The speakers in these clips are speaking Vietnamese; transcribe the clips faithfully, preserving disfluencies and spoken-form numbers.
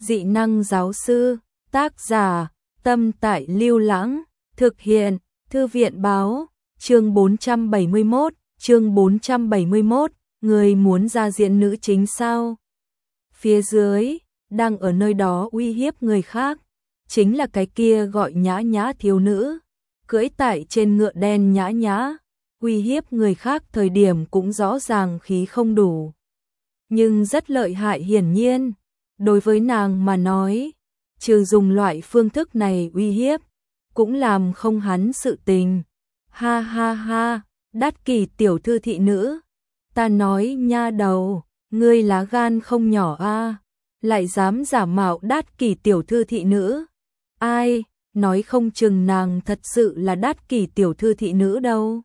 Dị năng giáo sư, tác giả, Tâm Tại Lưu Lãng, thực hiện, Thư viện báo, chương bốn trăm bảy mươi mốt, chương bốn trăm bảy mươi mốt, người muốn ra diện nữ chính sao? Phía dưới, đang ở nơi đó uy hiếp người khác, chính là cái kia gọi Nhã Nhã thiếu nữ, cưỡi tại trên ngựa đen nhã nhã, uy hiếp người khác thời điểm cũng rõ ràng khí không đủ. Nhưng rất lợi hại hiển nhiên, đối với nàng mà nói, trừ dùng loại phương thức này uy hiếp, cũng làm không hắn sự tình. Ha ha ha, Đát Kỷ tiểu thư thị nữ, ta nói nha đầu, ngươi lá gan không nhỏ a, lại dám giả mạo Đát Kỷ tiểu thư thị nữ. Ai, nói không chừng nàng thật sự là Đát Kỷ tiểu thư thị nữ đâu.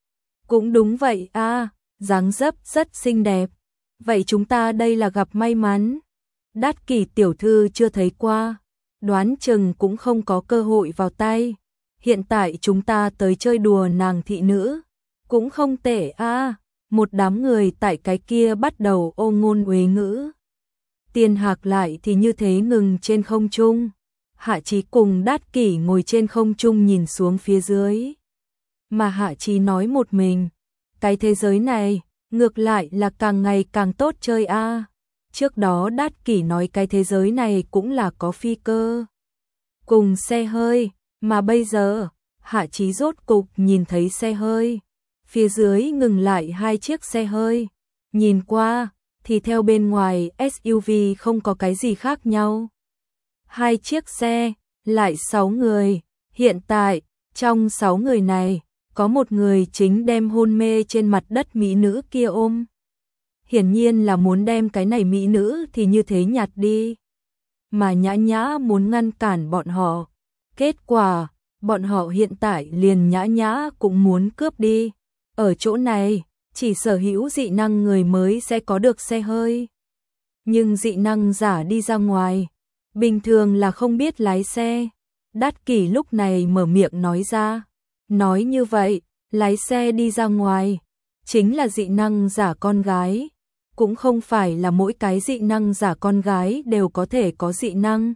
Cũng đúng vậy a, dáng dấp rất xinh đẹp. Vậy chúng ta đây là gặp may mắn. Đát Kỷ tiểu thư chưa thấy qua, đoán chừng cũng không có cơ hội vào tay. Hiện tại chúng ta tới chơi đùa nàng thị nữ, cũng không tệ a. Một đám người tại cái kia bắt đầu ô ngôn uế ngữ. Tiền Hạc lại thì như thế ngừng trên không trung. Hạ Chí cùng Đát Kỷ ngồi trên không trung nhìn xuống phía dưới. Mà Hạ Chí nói một mình, cái thế giới này ngược lại là càng ngày càng tốt chơi a. Trước đó Đát Kỷ nói cái thế giới này cũng là có phi cơ cùng xe hơi, mà bây giờ Hạ Chí rốt cục nhìn thấy xe hơi. Phía dưới ngừng lại hai chiếc xe hơi, nhìn qua thì theo bên ngoài ét u vê không có cái gì khác nhau. Hai chiếc xe, lại sáu người, hiện tại trong sáu người này có một người chính đem hôn mê trên mặt đất mỹ nữ kia ôm. Hiển nhiên là muốn đem cái này mỹ nữ thì như thế nhặt đi. Mà Nhã Nhã muốn ngăn cản bọn họ. Kết quả, bọn họ hiện tại liền Nhã Nhã cũng muốn cướp đi. Ở chỗ này, chỉ sở hữu dị năng người mới sẽ có được xe hơi. Nhưng dị năng giả đi ra ngoài, bình thường là không biết lái xe. Đát Kỷ lúc này mở miệng nói ra. Nói như vậy, lái xe đi ra ngoài, chính là dị năng giả con gái. Cũng không phải là mỗi cái dị năng giả con gái đều có thể có dị năng.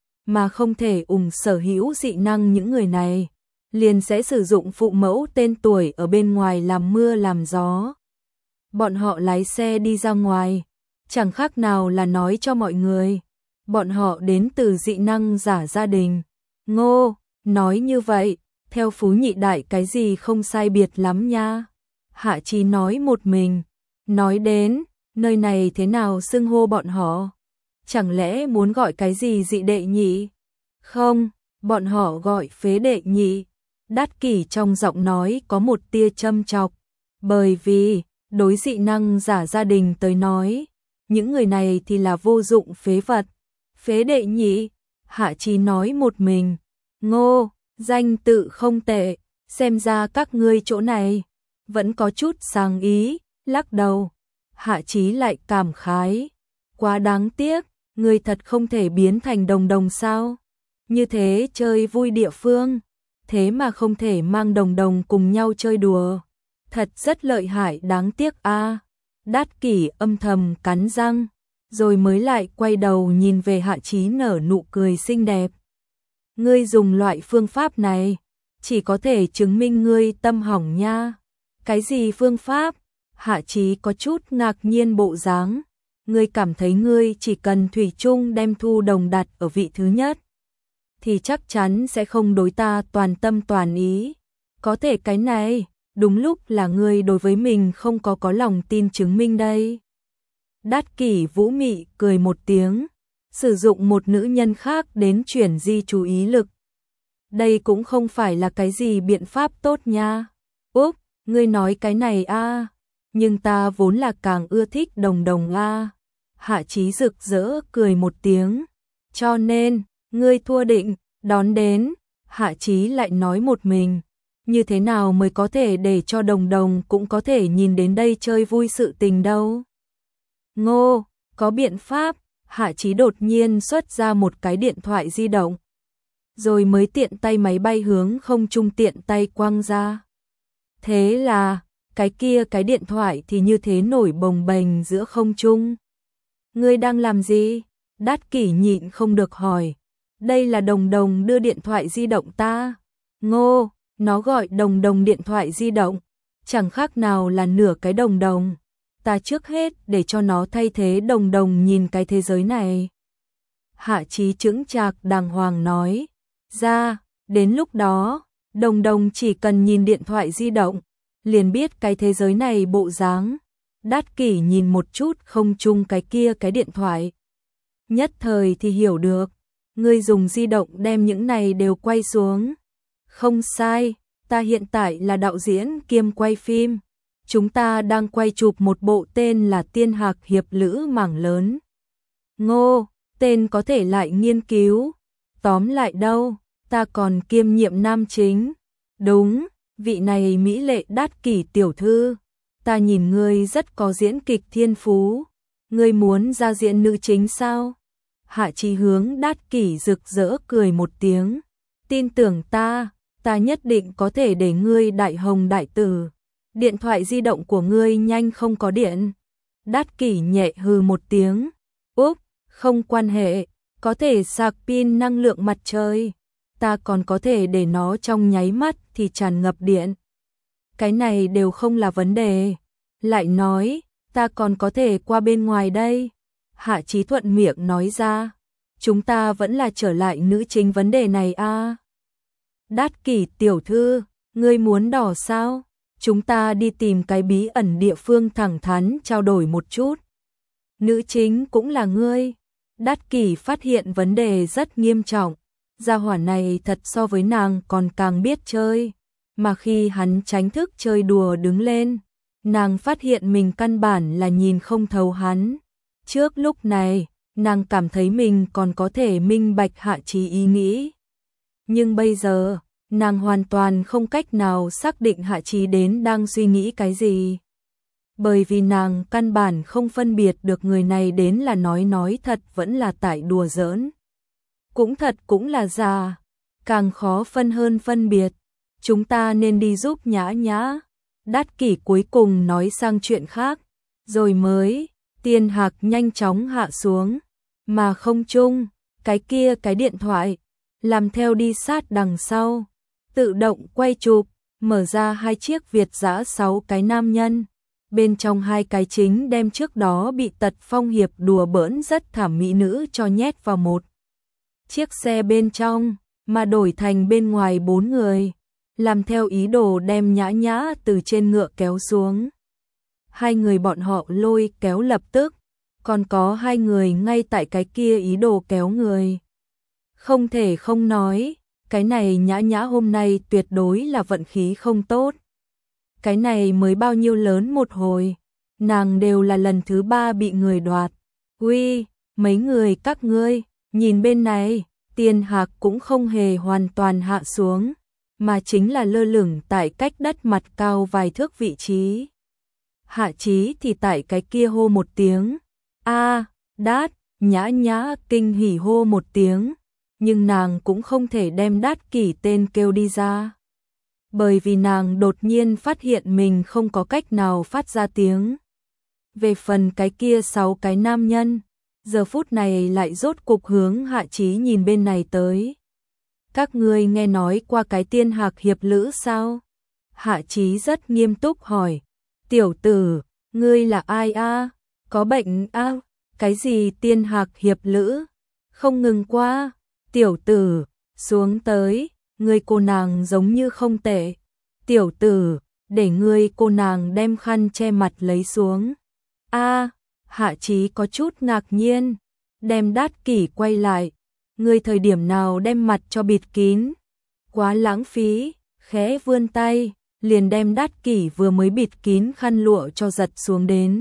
Mà không thể ủng sở hữu dị năng những người này, liền sẽ sử dụng phụ mẫu tên tuổi ở bên ngoài làm mưa làm gió. Bọn họ lái xe đi ra ngoài, chẳng khác nào là nói cho mọi người. Bọn họ đến từ dị năng giả gia đình. Ngô, nói như vậy, theo Phú Nhị Đại cái gì không sai biệt lắm nha. Hạ Chí nói một mình, nói đến, nơi này thế nào xưng hô bọn họ? Chẳng lẽ muốn gọi cái gì dị đệ nhị? Không, bọn họ gọi phế đệ nhị. Đát Kỷ trong giọng nói có một tia châm chọc, bởi vì, đối dị năng giả gia đình tới nói, những người này thì là vô dụng phế vật. Phế đệ nhị, Hạ Chí nói một mình, Ngô, danh tự không tệ, xem ra các ngươi chỗ này vẫn có chút sáng ý, lắc đầu. Hạ Chí lại cảm khái, quá đáng tiếc, người thật không thể biến thành đồng đồng sao? Như thế chơi vui địa phương, thế mà không thể mang đồng đồng cùng nhau chơi đùa. Thật rất lợi hại, đáng tiếc a. Đát Kỷ âm thầm cắn răng, rồi mới lại quay đầu nhìn về Hạ Chí nở nụ cười xinh đẹp. Ngươi dùng loại phương pháp này, chỉ có thể chứng minh ngươi tâm hỏng nha. Cái gì phương pháp? Hạ Chí có chút ngạc nhiên bộ dáng. Ngươi cảm thấy ngươi chỉ cần thủy chung đem Thu Đồng đặt ở vị thứ nhất, thì chắc chắn sẽ không đối ta toàn tâm toàn ý. Có thể cái này, đúng lúc là ngươi đối với mình không có có lòng tin chứng minh đây. Đát Kỷ vũ mị cười một tiếng, sử dụng một nữ nhân khác đến chuyển di chú ý lực. Đây cũng không phải là cái gì biện pháp tốt nha. Úp, ngươi nói cái này a, nhưng ta vốn là càng ưa thích đồng đồng a. Hạ Chí rực rỡ cười một tiếng, cho nên, ngươi thua định, đón đến. Hạ Chí lại nói một mình, như thế nào mới có thể để cho đồng đồng cũng có thể nhìn đến đây chơi vui sự tình đâu. Ngô, có biện pháp. Hạ Chí đột nhiên xuất ra một cái điện thoại di động, rồi mới tiện tay máy bay hướng không trung tiện tay quăng ra. Thế là, cái kia cái điện thoại thì như thế nổi bồng bềnh giữa không trung. Ngươi đang làm gì? Đát Kỷ nhịn không được hỏi, đây là Đồng Đồng đưa điện thoại di động ta. Ngô, nó gọi Đồng Đồng điện thoại di động, chẳng khác nào là nửa cái Đồng Đồng. Ta trước hết để cho nó thay thế Đồng Đồng nhìn cái thế giới này. Hạ Chí chững chạc đàng hoàng nói, ra, đến lúc đó, Đồng Đồng chỉ cần nhìn điện thoại di động, liền biết cái thế giới này bộ dáng. Đát Kỷ nhìn một chút không chung cái kia cái điện thoại. Nhất thời thì hiểu được, ngươi dùng di động đem những này đều quay xuống. Không sai, ta hiện tại là đạo diễn kiêm quay phim. Chúng ta đang quay chụp một bộ tên là Tiên Hạc Hiệp Lữ mảng lớn. Ngô, tên có thể lại nghiên cứu. Tóm lại đâu, ta còn kiêm nhiệm nam chính. Đúng, vị này mỹ lệ Đát Kỷ tiểu thư. Ta nhìn ngươi rất có diễn kịch thiên phú. Ngươi muốn ra diễn nữ chính sao? Hạ Chí hướng Đát Kỷ rực rỡ cười một tiếng. Tin tưởng ta, ta nhất định có thể để ngươi đại hồng đại tử. Điện thoại di động của ngươi nhanh không có điện. Đát Kỷ nhẹ hừ một tiếng. Úp, không quan hệ, có thể sạc pin năng lượng mặt trời. Ta còn có thể để nó trong nháy mắt thì tràn ngập điện. Cái này đều không là vấn đề. Lại nói, ta còn có thể qua bên ngoài đây. Hạ Chí thuận miệng nói ra. Chúng ta vẫn là trở lại nữ chính vấn đề này a. À. Đát Kỷ tiểu thư, ngươi muốn đỏ sao? Chúng ta đi tìm cái bí ẩn địa phương thẳng thắn trao đổi một chút. Nữ chính cũng là ngươi. Đát Kỷ phát hiện vấn đề rất nghiêm trọng. Gia hỏa này thật so với nàng còn càng biết chơi. Mà khi hắn tránh thức chơi đùa đứng lên, nàng phát hiện mình căn bản là nhìn không thấu hắn. Trước lúc này, nàng cảm thấy mình còn có thể minh bạch Hạ Chí ý nghĩ. Nhưng bây giờ, nàng hoàn toàn không cách nào xác định Hạ Chí đến đang suy nghĩ cái gì. Bởi vì nàng căn bản không phân biệt được người này đến là nói nói thật vẫn là tại đùa giỡn. Cũng thật cũng là giả, càng khó phân hơn phân biệt. Chúng ta nên đi giúp Nhã Nhã. Đát Kỷ cuối cùng nói sang chuyện khác, rồi mới, Tiên Hạc nhanh chóng hạ xuống, mà không chung, cái kia cái điện thoại, làm theo đi sát đằng sau, tự động quay chụp, mở ra hai chiếc Việt dã sáu cái nam nhân. Bên trong hai cái chính đem trước đó bị Tật Phong Hiệp đùa bỡn rất thảm mỹ nữ cho nhét vào một chiếc xe bên trong, mà đổi thành bên ngoài bốn người, làm theo ý đồ đem Nhã Nhã từ trên ngựa kéo xuống. Hai người bọn họ lôi kéo lập tức, còn có hai người ngay tại cái kia ý đồ kéo người. Không thể không nói, cái này Nhã Nhã hôm nay tuyệt đối là vận khí không tốt. Cái này mới bao nhiêu lớn một hồi, nàng đều là lần thứ ba bị người đoạt. Uy, mấy người các ngươi, nhìn bên này, Tiên Hạc cũng không hề hoàn toàn hạ xuống, mà chính là lơ lửng tại cách đất mặt cao vài thước vị trí. Hạ Chí thì tại cái kia hô một tiếng, a, Đát, Nhã Nhã kinh hỉ hô một tiếng, nhưng nàng cũng không thể đem Đát Kỷ tên kêu đi ra. Bởi vì nàng đột nhiên phát hiện mình không có cách nào phát ra tiếng. Về phần cái kia sáu cái nam nhân, giờ phút này lại rốt cục hướng Hạ Chí nhìn bên này tới. Các ngươi nghe nói qua cái Tiên Hạc Hiệp Lữ sao? Hạ Chí rất nghiêm túc hỏi. Tiểu tử, ngươi là ai a? Có bệnh a? À? Cái gì Tiên Hạc Hiệp Lữ? Không ngừng qua. Tiểu tử, xuống tới, ngươi cô nàng giống như không tệ. Tiểu tử, để ngươi cô nàng đem khăn che mặt lấy xuống. A, Hạ Chí có chút ngạc nhiên, đem Đát Kỷ quay lại. Ngươi thời điểm nào đem mặt cho bịt kín? Quá lãng phí, khẽ vươn tay, liền đem Đát Kỷ vừa mới bịt kín khăn lụa cho giật xuống đến.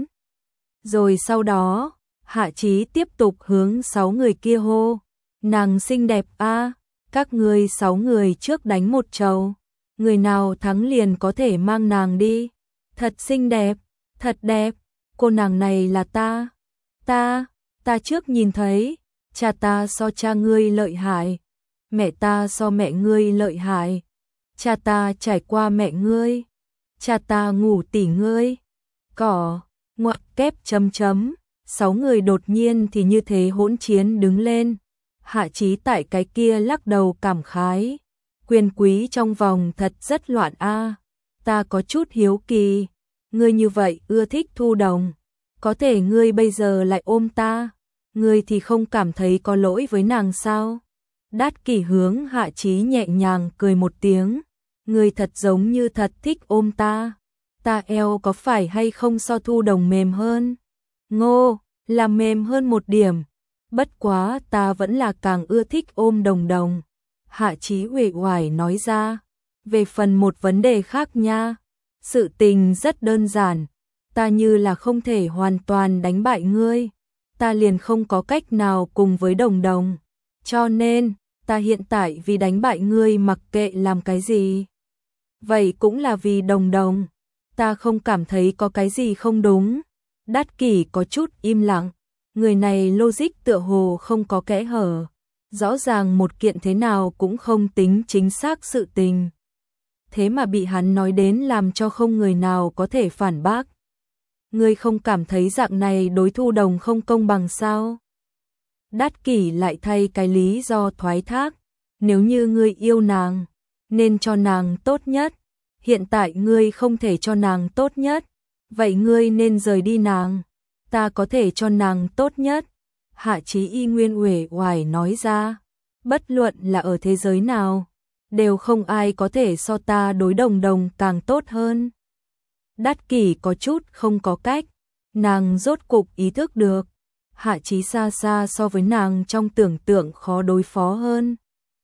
Rồi sau đó, Hạ Chí tiếp tục hướng sáu người kia hô. Nàng xinh đẹp a, à, các ngươi sáu người trước đánh một trầu, người nào thắng liền có thể mang nàng đi. Thật xinh đẹp, thật đẹp, cô nàng này là ta. Ta, ta trước nhìn thấy, cha ta so cha ngươi lợi hại, mẹ ta so mẹ ngươi lợi hại, cha ta trải qua mẹ ngươi, cha ta ngủ tỉ ngươi. Cỏ, ngoặc kép chấm chấm, Sáu người đột nhiên thì như thế hỗn chiến đứng lên. Hạ Chí tại cái kia lắc đầu cảm khái. Quyền quý trong vòng thật rất loạn a. Ta có chút hiếu kỳ. Ngươi như vậy ưa thích Thu Đồng. Có thể ngươi bây giờ lại ôm ta. Ngươi thì không cảm thấy có lỗi với nàng sao? Đát Kỷ hướng Hạ Chí nhẹ nhàng cười một tiếng. Ngươi thật giống như thật thích ôm ta. Ta eo có phải hay không so Thu Đồng mềm hơn? Ngô, là mềm hơn một điểm. Bất quá ta vẫn là càng ưa thích ôm Đồng Đồng. Hạ Chí uể oải nói ra. Về phần một vấn đề khác nha. Sự tình rất đơn giản. Ta như là không thể hoàn toàn đánh bại ngươi. Ta liền không có cách nào cùng với Đồng Đồng. Cho nên, ta hiện tại vì đánh bại ngươi mặc kệ làm cái gì. Vậy cũng là vì Đồng Đồng. Ta không cảm thấy có cái gì không đúng. Đát Kỷ có chút im lặng. Người này logic tựa hồ không có kẽ hở. Rõ ràng một kiện thế nào cũng không tính chính xác sự tình. Thế mà bị hắn nói đến làm cho không người nào có thể phản bác. Ngươi không cảm thấy dạng này đối Thu Đồng không công bằng sao? Đát Kỷ lại thay cái lý do thoái thác. Nếu như ngươi yêu nàng, nên cho nàng tốt nhất. Hiện tại ngươi không thể cho nàng tốt nhất. Vậy ngươi nên rời đi nàng. Ta có thể cho nàng tốt nhất. Hạ Chí y nguyên uể oải nói ra. Bất luận là ở thế giới nào, đều không ai có thể so ta đối Đồng Đồng càng tốt hơn. Đát Kỷ có chút không có cách. Nàng rốt cục ý thức được. Hạ Chí xa xa so với nàng trong tưởng tượng khó đối phó hơn.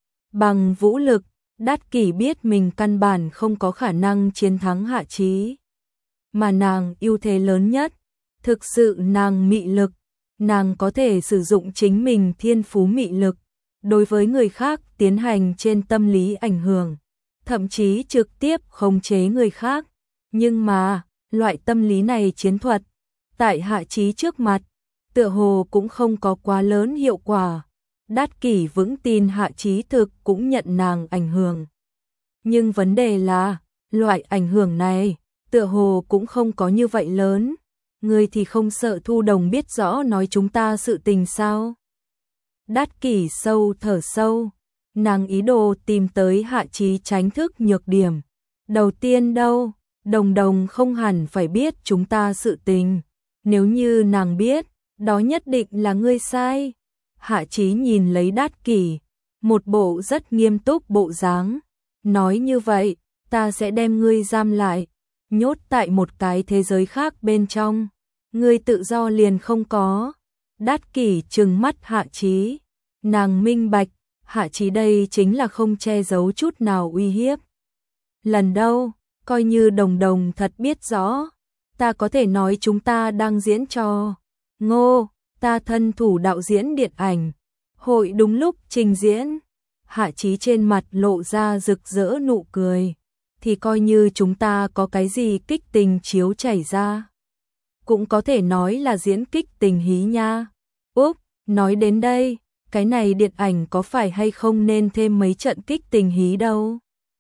Bằng vũ lực, Đát Kỷ biết mình căn bản không có khả năng chiến thắng Hạ Chí. Mà nàng ưu thế lớn nhất, thực sự nàng mị lực. Nàng có thể sử dụng chính mình thiên phú mị lực, đối với người khác tiến hành trên tâm lý ảnh hưởng, thậm chí trực tiếp khống chế người khác. Nhưng mà, loại tâm lý này chiến thuật, tại Hạ Chí trước mặt, tựa hồ cũng không có quá lớn hiệu quả. Đát Kỷ vững tin Hạ Chí thực cũng nhận nàng ảnh hưởng. Nhưng vấn đề là, loại ảnh hưởng này, tựa hồ cũng không có như vậy lớn. Ngươi thì không sợ Thu Đồng biết rõ nói chúng ta sự tình sao? Đát Kỷ sâu thở sâu. Nàng ý đồ tìm tới Hạ Chí tránh thức nhược điểm. Đầu tiên đâu, Đồng Đồng không hẳn phải biết chúng ta sự tình. Nếu như nàng biết, đó nhất định là ngươi sai. Hạ Chí nhìn lấy Đát Kỷ, một bộ rất nghiêm túc bộ dáng. Nói như vậy, ta sẽ đem ngươi giam lại, nhốt tại một cái thế giới khác bên trong. Ngươi tự do liền không có. Đát Kỷ trừng mắt Hạ Chí. Nàng minh bạch, Hạ Chí đây chính là không che giấu chút nào uy hiếp. Lần đâu, coi như Đồng Đồng thật biết rõ, ta có thể nói chúng ta đang diễn trò. Ngô, ta thân thủ đạo diễn điện ảnh, hội đúng lúc trình diễn. Hạ Chí trên mặt lộ ra rực rỡ nụ cười. Thì coi như chúng ta có cái gì kích tình chiếu chảy ra, cũng có thể nói là diễn kích tình hí nha. Úp, nói đến đây, cái này điện ảnh có phải hay không nên thêm mấy trận kích tình hí đâu.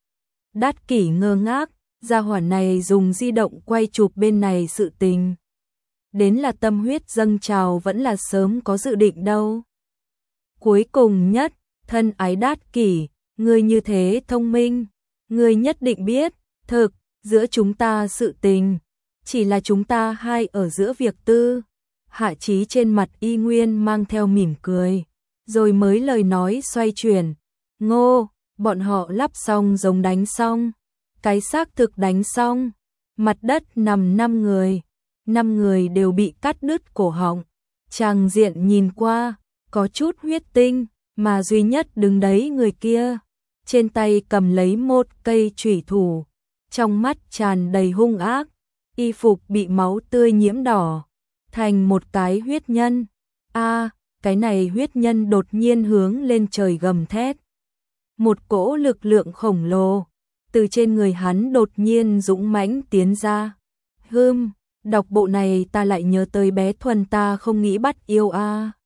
Đát Kỷ ngơ ngác, gia hỏa này dùng di động quay chụp bên này sự tình. Đến là tâm huyết dâng trào vẫn là sớm có dự định đâu. Cuối cùng nhất, thân ái Đát Kỷ, ngươi như thế thông minh, ngươi nhất định biết, thực, giữa chúng ta sự tình, chỉ là chúng ta hai ở giữa việc tư. Hạ Chí trên mặt y nguyên mang theo mỉm cười, rồi mới lời nói xoay chuyển. Ngô, bọn họ lắp xong giống đánh xong, cái xác thực đánh xong, mặt đất nằm năm người, năm người đều bị cắt đứt cổ họng. Tràng diện nhìn qua, có chút huyết tinh, mà duy nhất đứng đấy người kia, trên tay cầm lấy một cây chủy thủ, trong mắt tràn đầy hung ác, y phục bị máu tươi nhiễm đỏ, thành một cái huyết nhân. A, cái này huyết nhân đột nhiên hướng lên trời gầm thét. Một cỗ lực lượng khổng lồ từ trên người hắn đột nhiên dũng mãnh tiến ra. Hừm, đọc bộ này ta lại nhớ tới bé Thuần ta không nghĩ bắt yêu a.